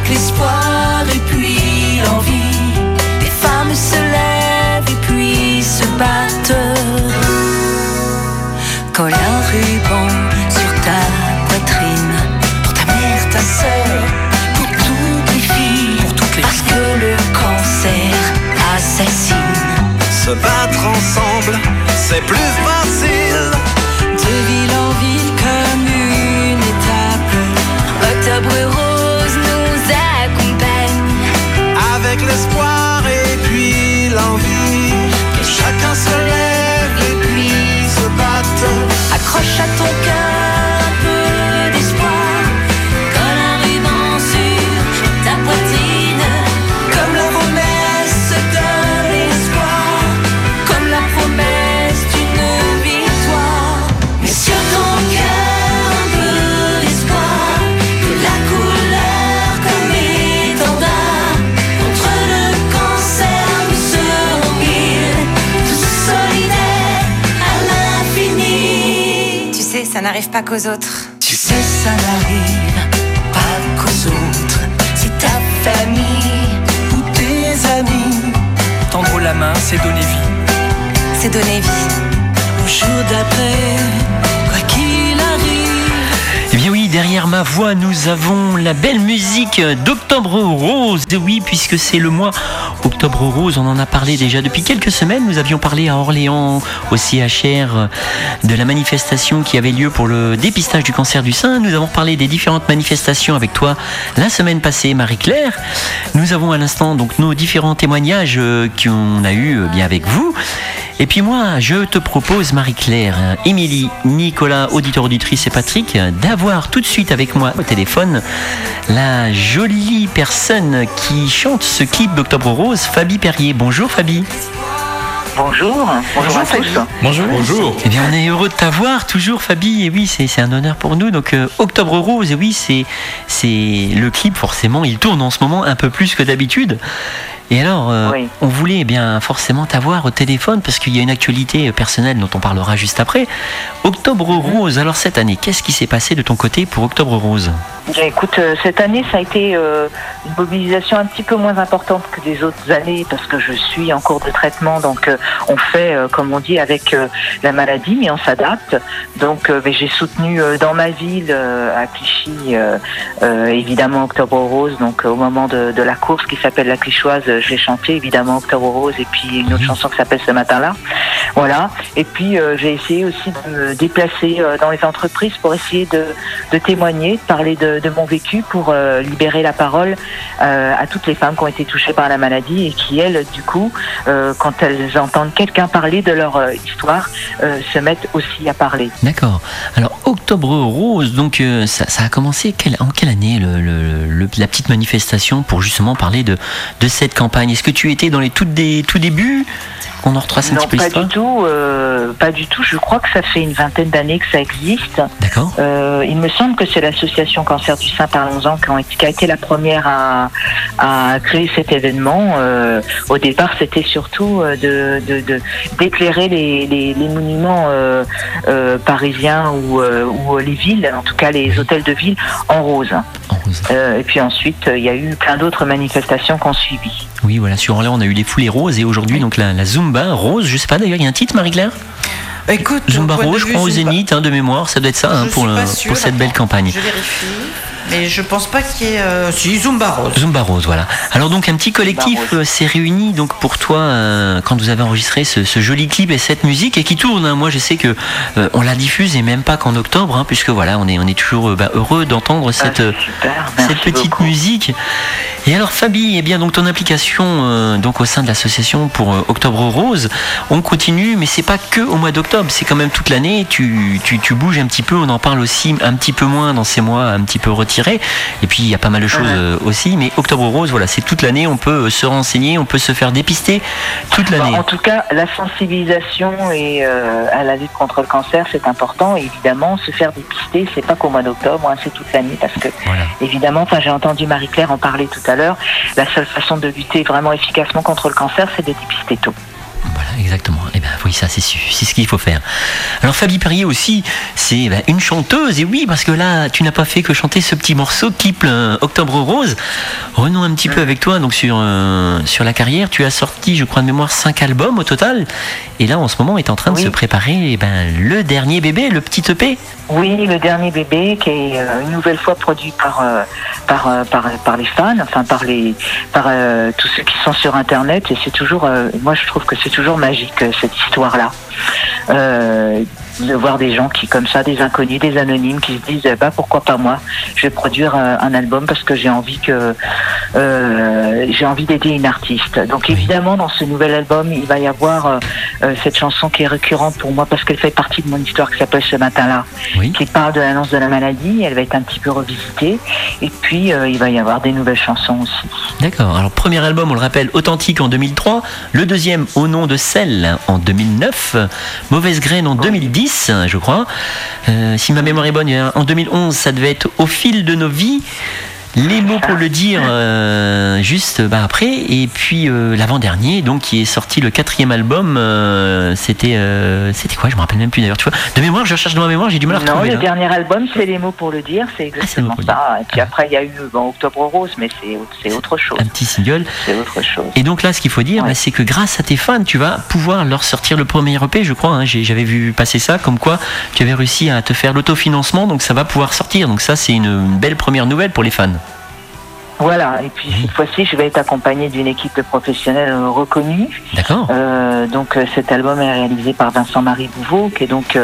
avec l'espoir et puis l'envie, des femmes se lèvent et puis se battent. Colle un ruban sur ta poitrine, pour ta mère, ta sœur, pour toutes les filles, pour toutes les parce filles. Que le cancer assassine. Se battre ensemble, c'est plus facile. De ville en ville comme une étape, Octobre Rose nous accompagne. Avec l'espoir et puis l'envie, que chacun se lève et puis se batte. Accroche à ton cœur un peu d'espoir, colle un ruban sur ta poitrine, comme la promesse de l'espoir, comme la promesse d'une victoire. Mais sur ton cœur un peu d'espoir, que la couleur comme étendard, contre le cancer nous serons mille, tous solidaires à l'infini. Tu sais, ça n'arrive pas qu'aux autres. Tu sais, ça n'arrive pas qu'aux autres. C'est ta famille ou tes amis. Tendre la main, c'est donner vie. C'est donner vie au jour d'après, quoi qu'il arrive. Eh bien oui, derrière ma voix, nous avons la belle musique d'Octobre Rose. Oui, puisque c'est le mois Octobre Rose, on en a parlé déjà depuis quelques semaines. Nous avions parlé à Orléans, au CHR, de la manifestation qui avait lieu pour le dépistage du cancer du sein. Nous avons parlé des différentes manifestations avec toi la semaine passée, Marie-Claire. Nous avons à l'instant donc nos différents témoignages qu'on a eu bien avec vous. Et puis moi, je te propose, Marie-Claire, Émilie, Nicolas, auditeur, auditrice et Patrick, d'avoir tout de suite avec moi au téléphone la jolie personne qui chante ce clip d'Octobre Rose, Fabi Perrier. Bonjour Fabi. Bonjour à tous. Bonjour. Eh bien, on est heureux de t'avoir toujours, Fabi. Et oui, c'est un honneur pour nous. Donc, Octobre Rose, et oui, c'est le clip, forcément, il tourne en ce moment un peu plus que d'habitude. Et alors, Oui. on voulait bien forcément t'avoir au téléphone parce qu'il y a une actualité personnelle dont on parlera juste après. Octobre Rose, alors cette année, qu'est-ce qui s'est passé de ton côté pour Octobre Rose ? Bien, écoute, cette année, ça a été une mobilisation un petit peu moins importante que les autres années parce que je suis en cours de traitement. Donc, on fait, comme on dit, avec la maladie, mais on s'adapte. Donc, j'ai soutenu dans ma ville, à Clichy, évidemment Octobre Rose. Donc, au moment de la course qui s'appelle la Clichoise, je l'ai chanté, évidemment Octobre Rose, et puis une autre chanson qui s'appelle Ce matin-là. Voilà. Et puis, j'ai essayé aussi de me déplacer dans les entreprises pour essayer de témoigner, de parler de mon vécu pour libérer la parole à toutes les femmes qui ont été touchées par la maladie et qui, elles, du coup, quand elles entendent quelqu'un parler de leur histoire, se mettent aussi à parler. D'accord. Alors, Octobre Rose, donc ça a commencé en quelle année la petite manifestation pour justement parler de cette campagne ? Est-ce que tu étais dans les tout débuts ? On en retrace un petit peu l'histoire ? Pas du tout. Je crois que ça fait une vingtaine d'années que ça existe. D'accord. Il me semble que c'est l'association Cancer du sein, parlons-en, qui a été la première à créer cet événement. Au départ, c'était surtout d'éclairer les monuments parisiens ou les villes, en tout cas les hôtels de ville, en rose. Et puis ensuite, il y a eu plein d'autres manifestations qui ont suivi. Oui, voilà, sur Orléans, on a eu les foulées roses et aujourd'hui, donc la Zumba Rose, je sais pas d'ailleurs, il y a un titre, Marie-Claire ? Écoute, Zumba Rose, je crois au Zénith, de mémoire, ça doit être ça pour cette belle campagne. Je vérifie. Mais je pense pas qu'il y ait... Si, Zumba Rose. Zumba Rose, voilà. Alors donc un petit collectif s'est réuni donc pour toi quand vous avez enregistré ce joli clip et cette musique et qui tourne. Moi je sais que on la diffuse et même pas qu'en octobre, puisque voilà on est toujours heureux d'entendre cette petite beaucoup. Musique. Et alors Fabi, eh bien donc ton implication donc au sein de l'association pour Octobre Rose, on continue, mais c'est pas que au mois d'octobre, c'est quand même toute l'année. Tu bouges un petit peu, on en parle aussi un petit peu moins dans ces mois un petit peu retirés. Et puis il y a pas mal de choses aussi, mais Octobre Rose, voilà, c'est toute l'année, on peut se renseigner, on peut se faire dépister toute l'année. En tout cas, la sensibilisation et à la lutte contre le cancer, c'est important. Et évidemment, se faire dépister, c'est pas qu'au mois d'octobre, c'est toute l'année, parce que évidemment, j'ai entendu Marie-Claire en parler tout à l'heure. La seule façon de lutter vraiment efficacement contre le cancer, c'est de dépister tôt. Voilà, Exactement. Eh ben oui, ça c'est ce qu'il faut faire. Alors Fabi Perrier aussi, c'est une chanteuse. Et oui, parce que là, tu n'as pas fait que chanter ce petit morceau Kiple Octobre Rose. Renons un petit peu avec toi. Donc sur la carrière, tu as sorti, je crois de mémoire, 5 albums au total. Et là, en ce moment, est en train de se préparer le dernier bébé, le petit EP. Oui, le dernier bébé qui est une nouvelle fois produit par les fans, enfin par tous ceux qui sont sur Internet. Et c'est toujours, moi je trouve que c'est toujours magique cette histoire-là. De voir des gens qui, comme ça, des inconnus, des anonymes, qui se disent pourquoi pas moi, je vais produire un album parce que j'ai envie d'aider une artiste. Donc évidemment, dans ce nouvel album, il va y avoir cette chanson qui est récurrente pour moi parce qu'elle fait partie de mon histoire, qui s'appelle Ce matin-là, qui parle de l'annonce de la maladie. Elle va être un petit peu revisitée, et puis il va y avoir des nouvelles chansons aussi. D'accord. Alors premier album, on le rappelle, Authentique en 2003, le deuxième Au nom de Celle en 2009, Mauvaise graine en 2010, je crois. Si ma mémoire est bonne, en 2011, ça devait être Au fil de nos vies. Les mots pour le dire juste après. Et puis l'avant-dernier, donc qui est sorti le 4e album, c'était quoi? Je me rappelle même plus d'ailleurs. Tu vois, de mémoire, je cherche dans ma mémoire, j'ai du mal à retrouver. Non, le dernier album, c'est Les mots pour le dire, c'est exactement ça. Et puis après, il y a eu Octobre Rose, mais c'est autre chose. Un petit single. C'est autre chose. Et donc là, ce qu'il faut dire, c'est que grâce à tes fans, tu vas pouvoir leur sortir le premier EP, je crois. J'avais vu passer ça, comme quoi tu avais réussi à te faire l'autofinancement, donc ça va pouvoir sortir. Donc ça, c'est une belle première nouvelle pour les fans. Voilà, et puis cette fois-ci, je vais être accompagnée d'une équipe de professionnels reconnus. D'accord. Donc cet album est réalisé par Vincent-Marie Bouveau, qui est donc,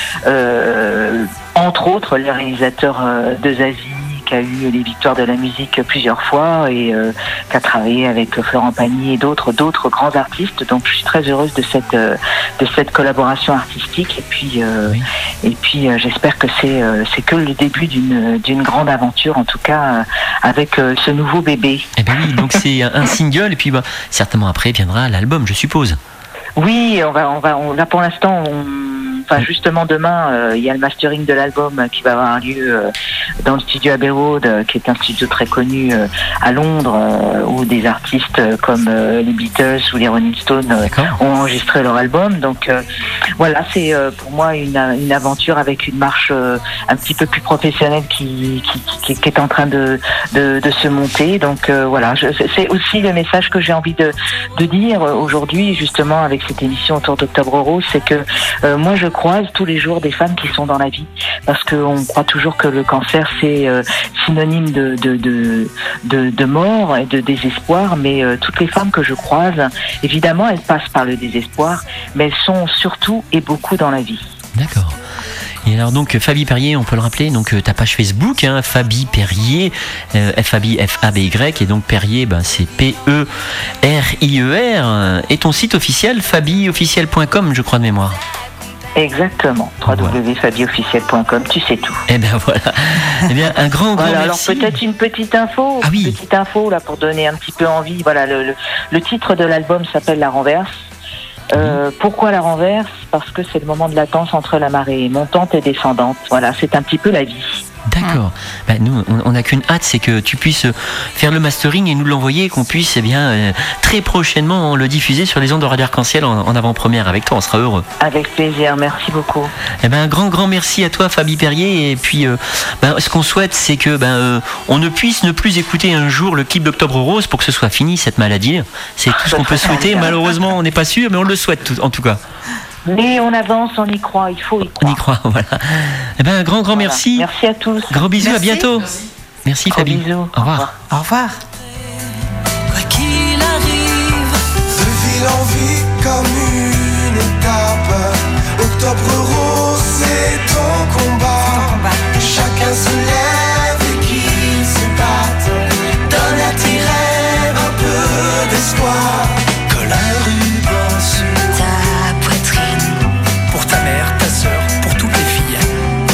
entre autres, le réalisateur de Zazie, qui a eu les victoires de la musique plusieurs fois et qui a travaillé avec Florent Pagny et d'autres grands artistes. Donc je suis très heureuse de cette collaboration artistique, et puis j'espère que c'est que le début d'une grande aventure, en tout cas avec ce nouveau bébé. Eh ben oui, donc c'est un single, et puis certainement après viendra l'album, je suppose. Oui, on va là pour l'instant, justement demain, il y a le mastering de l'album qui va avoir lieu dans le studio Abbey Road, qui est un studio très connu à Londres, où des artistes comme les Beatles ou les Rolling Stones ont enregistré leur album. Donc voilà, c'est pour moi une aventure avec une marche un petit peu plus professionnelle qui est en train de se monter. Donc voilà, c'est aussi le message que j'ai envie de dire aujourd'hui, justement, avec cette émission autour d'Octobre Rose, c'est que moi je croise tous les jours des femmes qui sont dans la vie, parce qu'on croit toujours que le cancer c'est synonyme de mort et de désespoir, mais toutes les femmes que je croise, évidemment elles passent par le désespoir, mais elles sont surtout et beaucoup dans la vie. D'accord. Et alors donc Fabi Perrier, on peut le rappeler, donc ta page Facebook, Fabi Perrier, Fabi F-A-B-Y, et donc Perrier, c'est P-E-R-I-E-R, et ton site officiel, fabiofficiel.com, je crois de mémoire. Exactement, www.fabiofficiel.com, tu sais tout. Eh ben voilà. Eh bien, un grand merci. Alors peut-être une petite info, là pour donner un petit peu envie. Voilà, le titre de l'album s'appelle La Renverse. Pourquoi la renverse? Parce que c'est le moment de latence entre la marée montante et descendante. Voilà, c'est un petit peu la vie. D'accord. Nous, on n'a qu'une hâte, c'est que tu puisses faire le mastering et nous l'envoyer, qu'on puisse très prochainement le diffuser sur les ondes de Radio Arc-en-Ciel en avant-première avec toi. On sera heureux. Avec plaisir, merci beaucoup. Un grand merci à toi, Fabi Perrier. Et puis, ce qu'on souhaite, c'est que on ne puisse ne plus écouter un jour le clip d'Octobre Rose pour que ce soit fini cette maladie. C'est tout ce qu'on peut souhaiter. Malheureusement, on n'est pas sûr, mais on le souhaite en tout cas. Mais on avance, on y croit, il faut y croire. On y croit, voilà. Un grand merci. Merci à tous. Gros bisous, à bientôt. Merci Fabi. Bisous. Au revoir. Au revoir. Quoi qu'il arrive, de ville en vie comme une étape. Octobre Rose, c'est ton combat. Chacun se lève et qu'il se batte. Donne à tes rêves un peu d'espoir. Colle un ruban sur ta poitrine, pour ta mère, ta sœur, pour toutes les filles.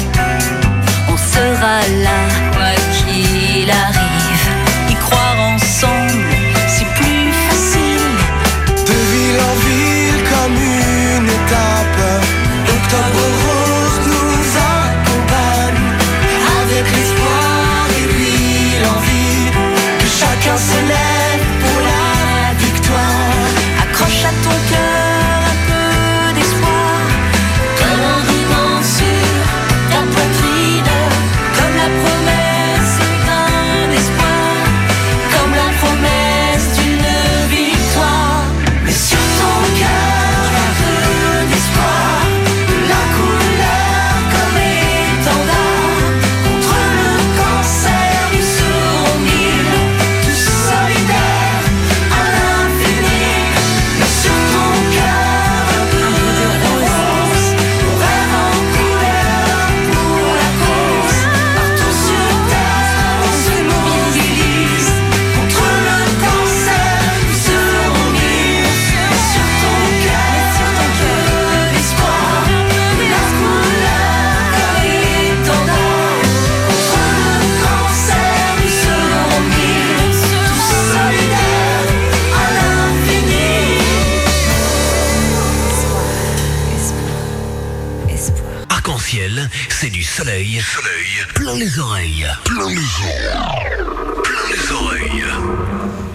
on sera là, quoi qu'il arrive. Y croire ensemble, c'est plus facile. De ville en ville comme une étape. Octobre Rose nous a ciel, c'est du soleil. Soleil. Plein les oreilles. Plein les oreilles. Plein les oreilles.